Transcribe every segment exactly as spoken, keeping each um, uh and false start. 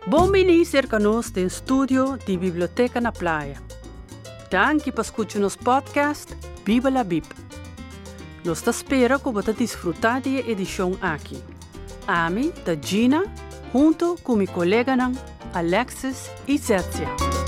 Bom-vindo cerca nós tem estúdio de Biblioteca na Praia. Danke por escutar nos podcast Bíblia a Bíblia. Nós te espera que você desfrutar da edição aqui. Ami, da Gina, junto com meu colega Alexis e Zécia.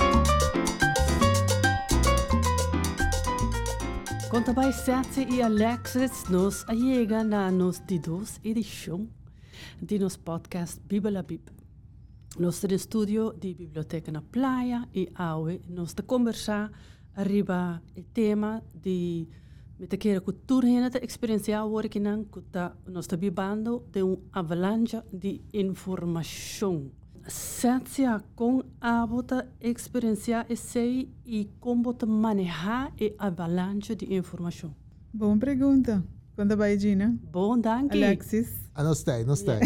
Quando vai Zécia e Alexis, nós chegamos na nossa edição de nosso podcast Bíblia a Bíblia. Nós temos estúdio de Biblioteca na Praia e hoje nós estamos conversar arriba o tema de Met querer cultura hena te experienciar hoor que não kuta nós está vivendo de uma avalanche de informação. Seja com a bota experienciar esse e como te manejar a avalanche de informação. Boa pergunta. Quando vai, Gina? Bom, danke. Alexis? Ah, não sei, não sei.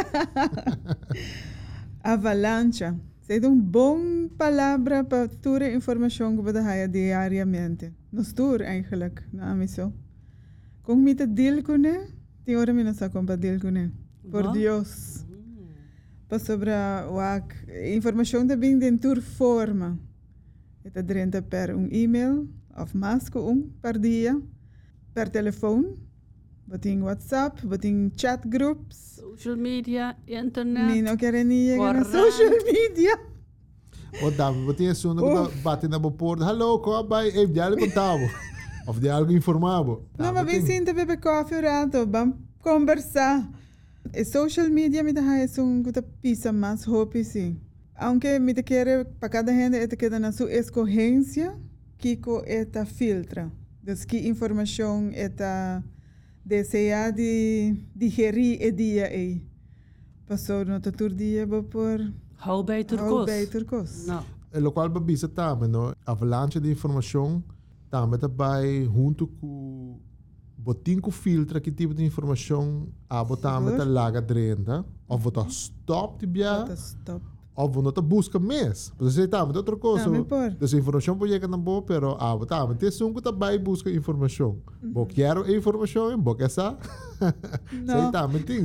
Avalanche. É uma boa palavra para toda a informação que você tem diariamente. Nos tour, eigenlijk, na amiso. Kung mita deal ko ne, tem hora mina sa kung pa deal ko ne. Por Dios. Pa sobra wak, informação também de tour forma. Ita drenta per um e-mail, of mais ko um per dia, per telefone, bating WhatsApp, bating chat groups. Social media, internet. Mino quero nem na social media. O dame, você tem assunto que bate na porta. Hallo, como vai? Ei, de algo contavo. Of de algo informavo. Não, mas vem sim, beber coffee um rato, vamos conversar. E social media me dá é um que pisa mais hope sim. Aunque me te quer para cada gente é queda na sua escorrência, que co eta filtra. Dus que informação eta deseja de digerir e dia aí. Passou no outro dia por Hou beter Hou kos. beter kos. Não. E lo qual babisa também, no? Avalanche de informação também também junto com botin com filtra que tipo de informação a botar também laga drenda, ou botar stop de bia, Stop. ou botar busca mês. Você também outra coisa. Também por. Essa informação pode chegar na boa, pero a botar também tem um que também busca informação. Bo quero informação, bo que essa. Sei também tem.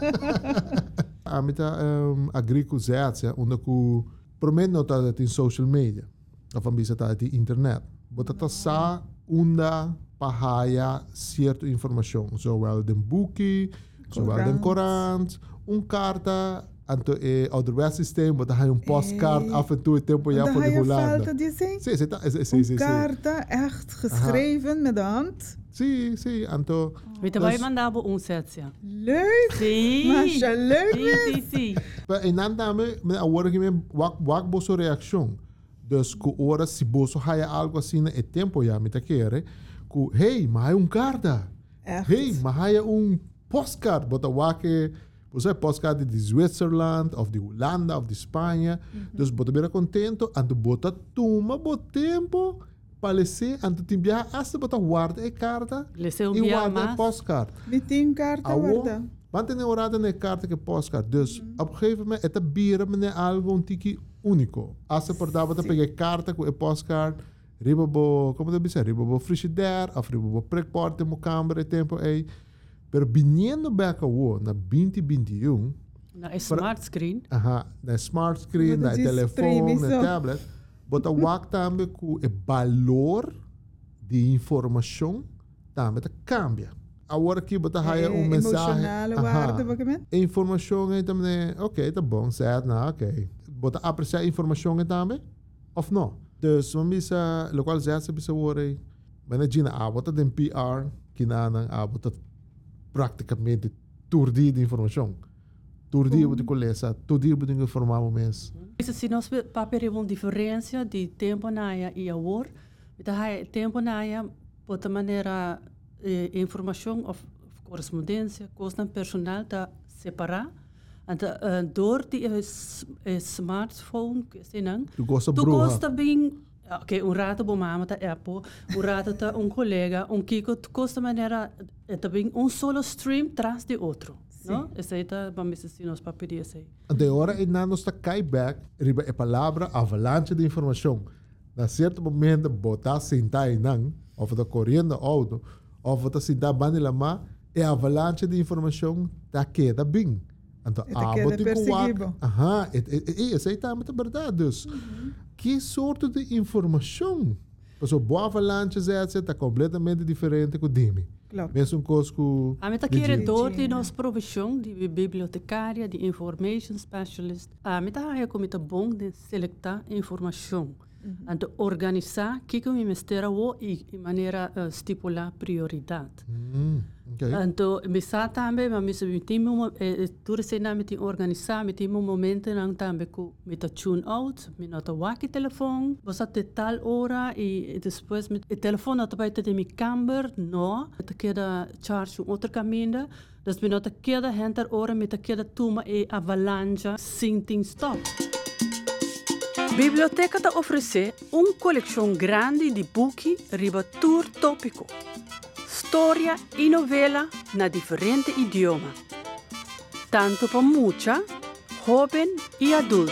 A mita um, agricultura, onde que prometo não está em social media, a família está em internet. Bota tá sa unda pahaya certa informação, zowel den boeken, zowel den corant, um carta, anto e outro sistema, bota hay um postcard af en toe het tempo ja voor de Hollanda. Falta de sim. Sim, sim, sim, sim, Een sim. carta echt geschreven met de hand. Sim, sim, anto. Me te vai mandar um Zécia. Leuk. Sim. Masha, leuk. Sim, sim, sim. En dan dame, me agora que me wak wak boso reação. Dus que ora se boso haya algo assim é tempo já me tá querer, que hey, mas há um carta. Echt. Hey, mas há um postcard, bota wake, você postcard de Zwitserland, of de Holanda, of de Espanha. Mm-hmm. Dus bota bem contento, ando bota tuma bo tempo. Palese, anto timbia hasta bota guarda e carta Lese um e dia guarda e mais. postcard. Met tien carta guarda. Want in orada ne carta que postcard. Dus mm-hmm. op een gegeven moment het bira me algo un tiki único. Als je por dava te pegar carta com e postcard, riba bo, como te dizer, riba bo frigidaire, of riba bo prekporte mo câmera e tempo aí. Pero viniendo back ao na vinte vinte e um, Na smart screen. aha, na smart screen, Wat na is telefoon, na premisso? tablet, bota wak também com o valor de informação também te cambia. Agora aqui bota haya um mensagem. Emotionale waarde, wat je met? Informação aí também, ok, tá bom, certo, não, ok. Bota apreciar informação aí também, ou não? Dus, uma missa, lo qual zet se bisa worry, mas Gina, ah, bota den P R, que na ah, bota praticamente turdi de informação. Turdi bota colesa, turdi bota informar o mês. Isso se nós papel uma diferença de tempo na e agora, então há tempo na outra maneira eh, informação of correspondência, coisa personal tá separar. Então, uh, door die uh, s- uh, smartphone, que se não, Tu gosta tu bruha. gosta bem, ok, um rato bom mama tá Apple, um rato tá um colega, um kiko, tu gosta maneira, é também um solo stream traz de outro, não? Esse aí tá, vamos dizer, nós papel esse aí. De hora e na nos ta cai back, riba e palavra avalanche de informação. Na certo momento, botar sentar em não, ou tá correndo auto, ou tá sentar bani lama, e avalanche de informação tá queda bem. Então, E te ah, queda botem com perseguido. o Aham, e essa aí tá muito verdade. Dus, que sorte de informação? Porque o boa avalanche está completamente diferente do Dimi. Klopt. Mesmo coisa que... A meta de querer Jim. door die nos profissão de bibliotecária, de information specialist. A meta é como tá bom de selectar informação. Então, organizar que que me mistera o e de maneira uh, estipular prioridade. Hum, ok. Então, me sa também, mas me tem um tudo se na me tem organizar, me tem um momento não também que me tá tune out, me nota waki telefone, você te tal hora e depois me o telefone não vai ter me camber, não, te queda charge um outro caminho, das me nota queda enter hora me te queda tuma e avalanche sem ting stop. Biblioteca te oferece uma coleção grande de buchi riba tour tópico. Storia e novela na diferente idioma. Tanto para mucha, jovem e adulto.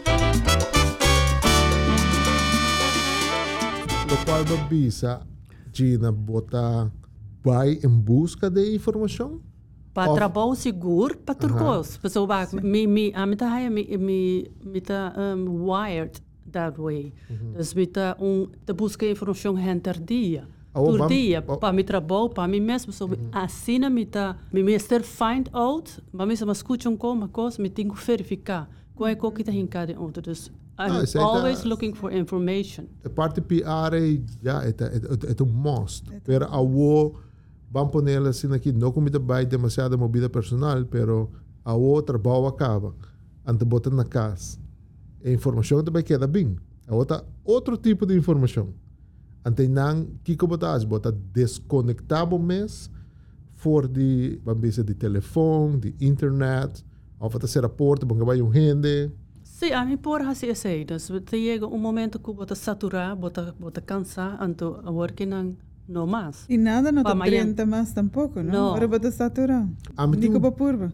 Lo qual babisa, Gina, bota vai em busca de informação? Para Of- trabalho seguro, para turcos. Pessoal, me me a mim tá me me me tá um, wired that way. Dus me tá um te busca informação enter dia. Oh, Por vam- dia, oh. para me trabalho, para mim mesmo, so, assim me tá, me mister find out, mas me se me escuta um como coisa, me tenho que verificar. Qual é que está em cada outro. Dus I'm Ah, isso aí always tá- looking for information. A parte P R já é é é um must. Pero a o vamos poner assim aqui, não comida vai demasiada movida personal, pero a o trabalho acaba. Ante botar na casa. A informação também queda bem. A outra outro tipo de informação. Ante não que como botar, botar desconectar o mês for de bambisa de telefone, de internet, ou fazer ser aporte, bom que vai um rende. Sim, a mim por assim é sei. Dus te chega um momento que bota saturar, bota bota cansar, então a working não não mais. Y nada no te Pa mañana. prenta más tampoco, ¿no? No. Ahora vas a saturar. Ah, mas Ni tem como um- purva.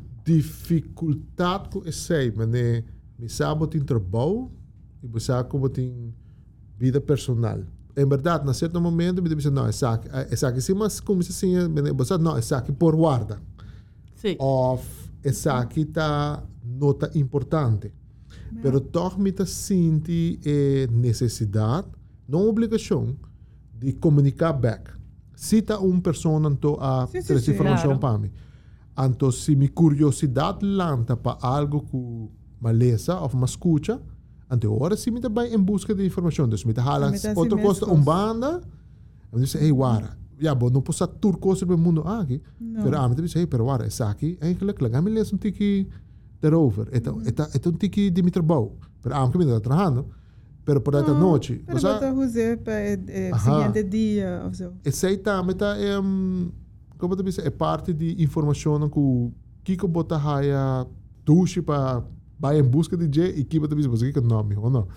dificuldade que eu sei, mas né, me sabe tem trabalho e me sabe como tem vida personal. Em verdade, na certo momento, me diz não, é aqui, é aqui, sim, mas como se assim, você não, é aqui por guarda. Sim. Of, é aqui tá nota importante. Pero toch me tá sente eh, necessidade, não obrigação, de comunicar back. Se tá uma pessoa então a Sim, sim, trazer sim. informação Claro. para mim. Então, se minha curiosidade lanta para algo que me lesa ou me escuta, então agora sim me tá bem em busca de informação. Então, me tá hala Me tá outra assim coisa, mesmo. um banda, eu disse, hey, wara, ja, bom, não posso tur coisa no mundo aqui. No. Pero ah, me disse, hey, pero wara, essa aqui, eigenlijk, lá me lesa um tiki daarover. Então, é um tiki de meu trabalho. Pero ah, me tá trabalhando. Pero por esta noite, Pero você vas a usar para el Ajá. siguiente día o so. essa aí tá, me tá, é, um, como eu disse, é parte de informação que o Kiko bota raia tuxe para vai em busca de J e Kiko também você que é nome, ou não?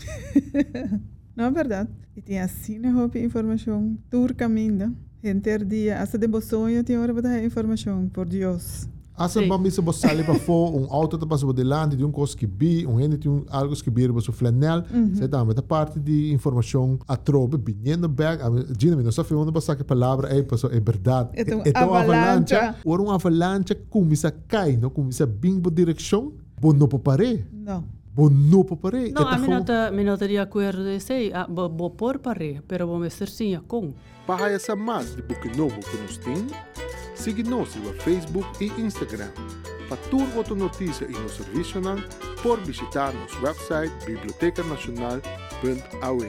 No, verdad. Y tiene así una hope información. Tour caminho. Enter día. Hasta de bosonho tiene ahora para información. Por Dios. Asa Sim. ba misa você sali para fora, um auto tá passando de lado, de um coisa que bi, um rende de um algo que bi, você flanel, você tá, mas a parte de informação a trobe, binhando back, Gina, não sabe onde você que palavra é, pessoal, é verdade. É um uma avalanche. Ou uma avalanche começa a cair, não começa a bem por direção, bom não para parar, No. bom não para parar. Não, a mim não tá, me não tá de acordo de sei, a bo bo por pare, pero vou me ser sim a com. Para essa mais de book novo que nos tem, siga-nos no Facebook e Instagram. Para toda outra notícia e no serviço não, por visitar nosso website biblioteca nacional ponto a u.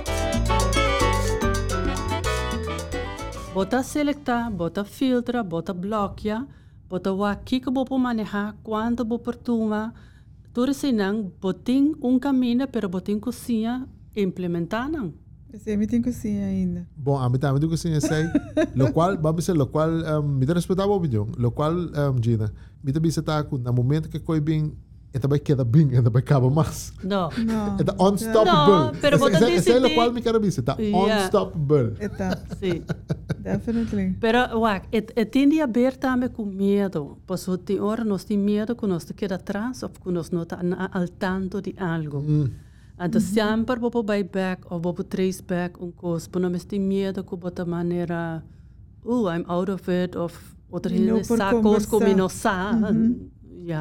Bota selectar, bota filtra, bota bloqueia, bota o aqui que vou manejar, quanto vou perturbar. Tudo assim não, botem um caminho, pero botem cozinha implementar não. Esse é meeting cozinha ainda. Bom, a mim também do que sim sei, lo qual, vamos dizer, lo qual, um, me dá respeitar o vídeo, lo qual, um, Gina, me dá bisa tá com, no momento que coi bem, é também queda bem, é também acaba mais. Não. No. É tá unstoppable. Não, pero Esse- você esse- esse é o decidi- qual me quero bisa, tá Yeah. unstoppable. Eta. Sim. Definitely. Pero, uac, et, et tende a ver também com medo. Pois o tem hora nós tem medo que nós te queda atrás ou que nós não está al tanto de algo. Mm. Então, sempre vou buy back ou vou trace back um coisa, por não me tem medo que bota maneira, oh, I'm out of it, of outra E não gente por sabe coisa conversar. como não sabe. Yeah.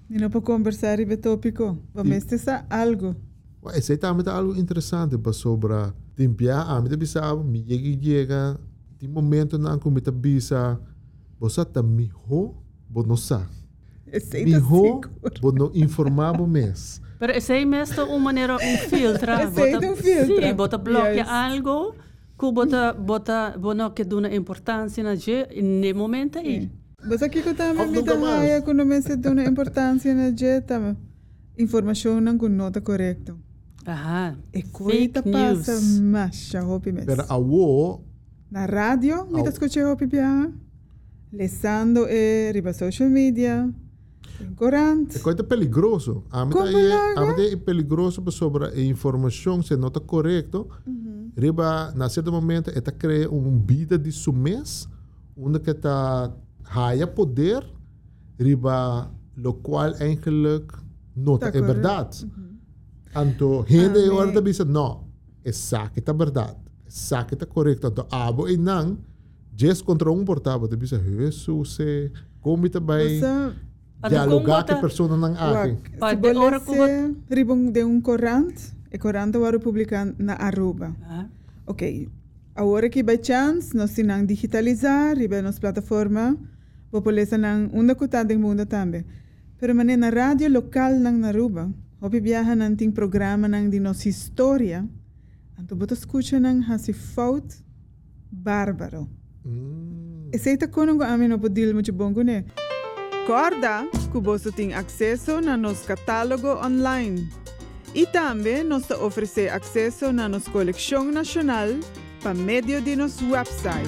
E não para conversar e ver tópico. Vamos ter algo. Esse também é algo interessante para sobre tempiar a mim bisa me chega chega tem momento na que me bisa você tá me ho bonosa me ho bono informar o mês. Pero esse é mesmo uma maneira um filtro. Esse é um filtro. Sim, bota bloqueia algo que bota bota bono que dá importância na je no momento aí. Mas aqui que também me dá raia quando me se dá importância na je também informação não com nota correta. Aha. E coisa passa mais a hopi mes. Pero a wo na rádio me escuché hopi bia. Lesando e riba social media. Corante. É coisa peligroso. A mim é é peligroso sobre a informação se não está correto. Uhum. Riba na certo momento é cria um vida de sumês, onde que está haya poder, riba lo qual eigenlijk não é verdade. Uhum. Anto, gente ah, agora bisa não, essa que tá verdade, essa que tá correto. Anto, abo e não, just contra um portável, de bisa, Jesus, como tá bem dialogar com a pessoa não aqui. Se bolesse, ribong de um corante, e corante waro publicar na Aruba. Ah. Ok, agora que by chance, nós tinang digitalizar, riba nas plataforma, populesa nang unda kuta ding mundo também. Pero mané na rádio local nang Aruba, Hopi viaja nang ting programa nang di nos história, anto boto escucha nang hasi fout bárbaro. Mm. E seita kono ko amin opo dil mo chibongo ne. Corda, kuboso ting accesso na nos catálogo online. E também nos oferece acesso na nos coleção nacional pa medio de nos website.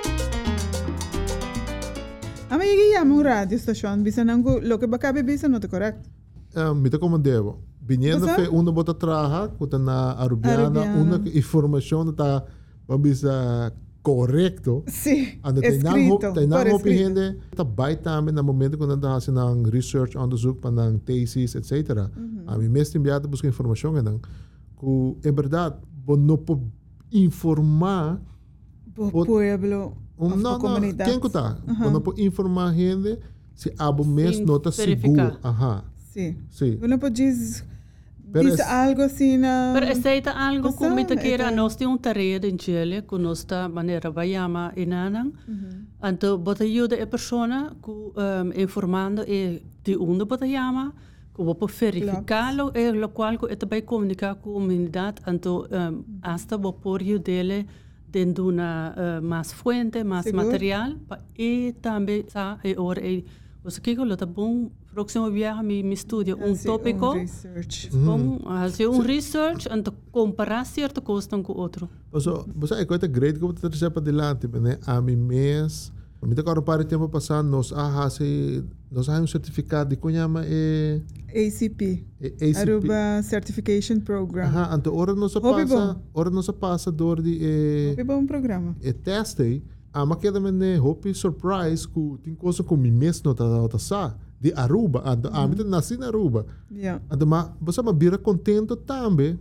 Ama yagi yamo radio station bisa nango lo que bakabe bisa no te correct. Uh, mita como devo. Viniendo fe uno bota traja, kuta na arubiana, una informação na tá bisa correto. Sim. Ando escrito. Tem não hopi gente tá bai também no momento quando anda fazendo research onderzoek para nang thesis et cetera. A mim mesmo enviado buscar informação então, que é verdade, bom não po informar o pueblo, um, não, comunidade. Quem que tá? Bom não po informar gente se abo mês não tá seguro. Aha. Sim. Sim. Não pode dizer diz algo assim na... Pero aceita algo como me queira nós tem um tarefa em Chile que nós tá maneira vai chamar inanang. Então bota ajuda a pessoa que um, informando e de onde bota chama, que vou verificá-lo e lo qual que é vai comunicar com a comunidade. Então um, hasta vou por ajudá-le dentro uma uh, mais fonte, mais Seguro? material e também tá e ora e você que lo tá bom próximo viaje me me estudia um tópico um research bom fazer um research e comparar certo custo com outro. Então você é coisa grande que você trazer para delante, né? A mim mês me tá agora para tempo passado nós ah se nós há um certificado de conhama é A C P, Aruba Certification Program. Aha, então ora nós passa ora nós passa dor de é bom programa. É teste a maqueda me hope surprise que tem coisa com mim mesmo tá tá sa de Aruba, ando a mim nasci na Aruba. Yeah. Ando ma você me vira contento também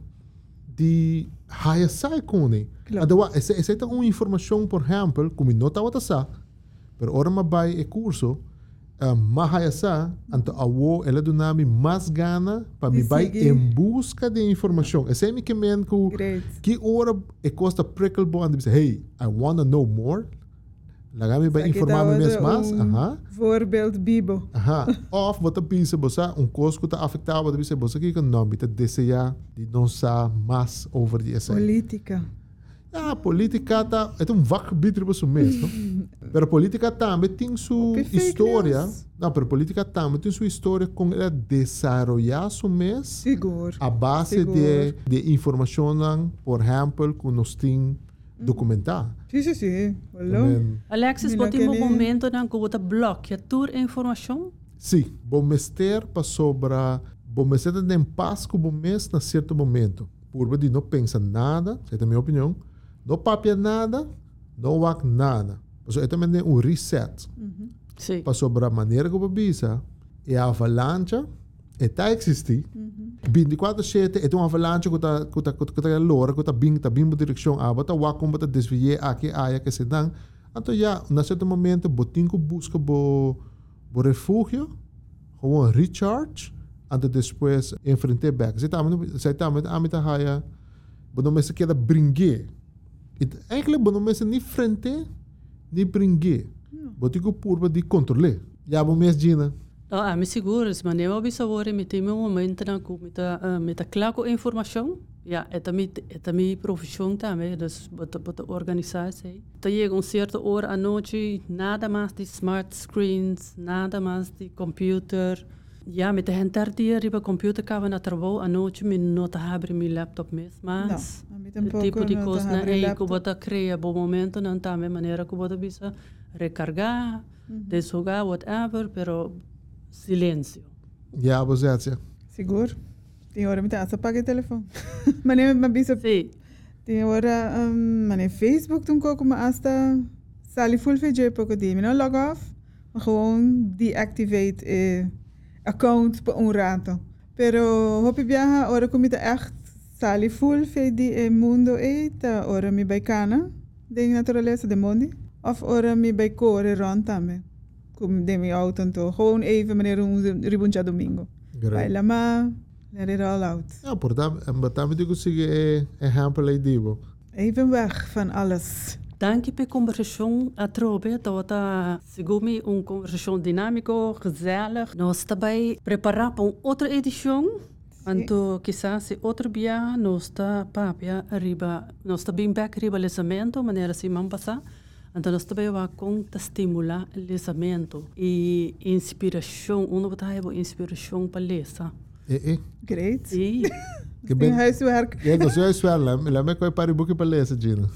de haya sai com ele. Ando essa essa é uma informação por exemplo como não tá tá sa, pero ora me vai e curso Uh, mahayasa, anto awo ela do nome mais gana para me vai em busca de informação. Esse é me que men que que ora e costa prickle bo and diz hey, I want to know more. Laga me vai informar me mesmo mais. Aha. Voorbeeld Bibo. Aha. Of wat a pensa bosa um coisa que tá afetado diz bosa que não me tá deseja de não sa mais over the essa. Política. Ah, política tá é um vac bitre para mesmo. Pero política também tem sua história. Não, pero política também tem sua história com ela desarrollar su mês. Seguro. A base Seguro. de de informação, por exemplo, que nós tem documentar. Sim, sim, sim. Alexis, pode um momento na que você bloqueia toda a informação? Sim, bom mester para sobre bom mester tem paz com bom mês na certo momento. Por de não pensa nada, essa é a minha opinião. Não papia nada, não wak nada. Então, é também um reset. Uhum. Sim. Para sobre a maneira como bisa, é a avalanche, está existir. Uhum. vinte e quatro sete é uma avalanche que está que está que está lora, que está bem, está bem na direção a, bota wak como está desviar aqui, aí que se dá. Então já, na certo momento, botinho busca bo bo refúgio, Gewoon recharge. En depois enfrentar back. Zij tamen met amita haya. Bono mensen queda bringue. Eigenlijk bono mensen niet frente, niet bringue. Botico purba di controle. Ja, bom mes Gina. No, a mi seguro, mas nem eu bisa wore mit dem momento na com mit a mit a claro informação. Ja, é também é também profissão também, dus bota bota organização. Tá chega um certo hora à noite, nada mais de smart screens, nada mais de computer. Ja, met de hentar die riba computer kawa na trabalho à noite, me nota abre mi laptop mesmo, mas o tipo de coisa na aí que bota cria bom momento não também maneira que bota bisa recargar, deslogar whatever, pero silêncio. Ja, você acha? Seguro. Tem hora me tá só paga o telefone. Mané me bisa. Sim. Tem hora um, mané Facebook tum coco mas hasta sali full feje pouco de, me não log off, gewoon deactivate eh account por um rato. Pero hopi viaja ora comida echt sali full fe di e mundo e ta ora mi bij kana de naturaleza de mondi of ora mi bij core rond também. Como de mi auto então gewoon even meneer um ribuncha domingo. Vai lá ma let it all out. Ja, portanto, en batame digo sigue exemplo aí divo. Even weg van alles. Danke per conversação a trobe, tota segumi um conversação dinâmico, gezellig. Nós também preparar para outra edição. Então, quizás se outro dia nós está papia arriba, nós está bem back arriba lesamento, maneira assim vamos passar. Então nós também vai com estimular lesamento e inspiração, uno vai ter inspiração para lesa. Eh, eh. Great. Sim. Que bem. Huiswerk. Ja, dat is huiswerk. Laat me een paar boeken para lezen, Gina.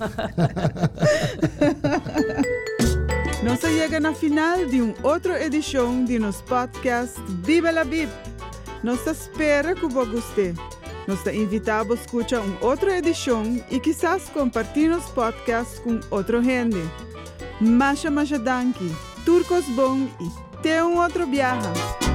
Nós chegamos na final de uma outra edição de nosso podcast Viva la Bib. Nós espera que você goste. Nós te invitamos a escutar uma outra edição e quizás compartilhar nosso podcast com outra gente. Masha masha danki, turcos bom e até um outro viaje.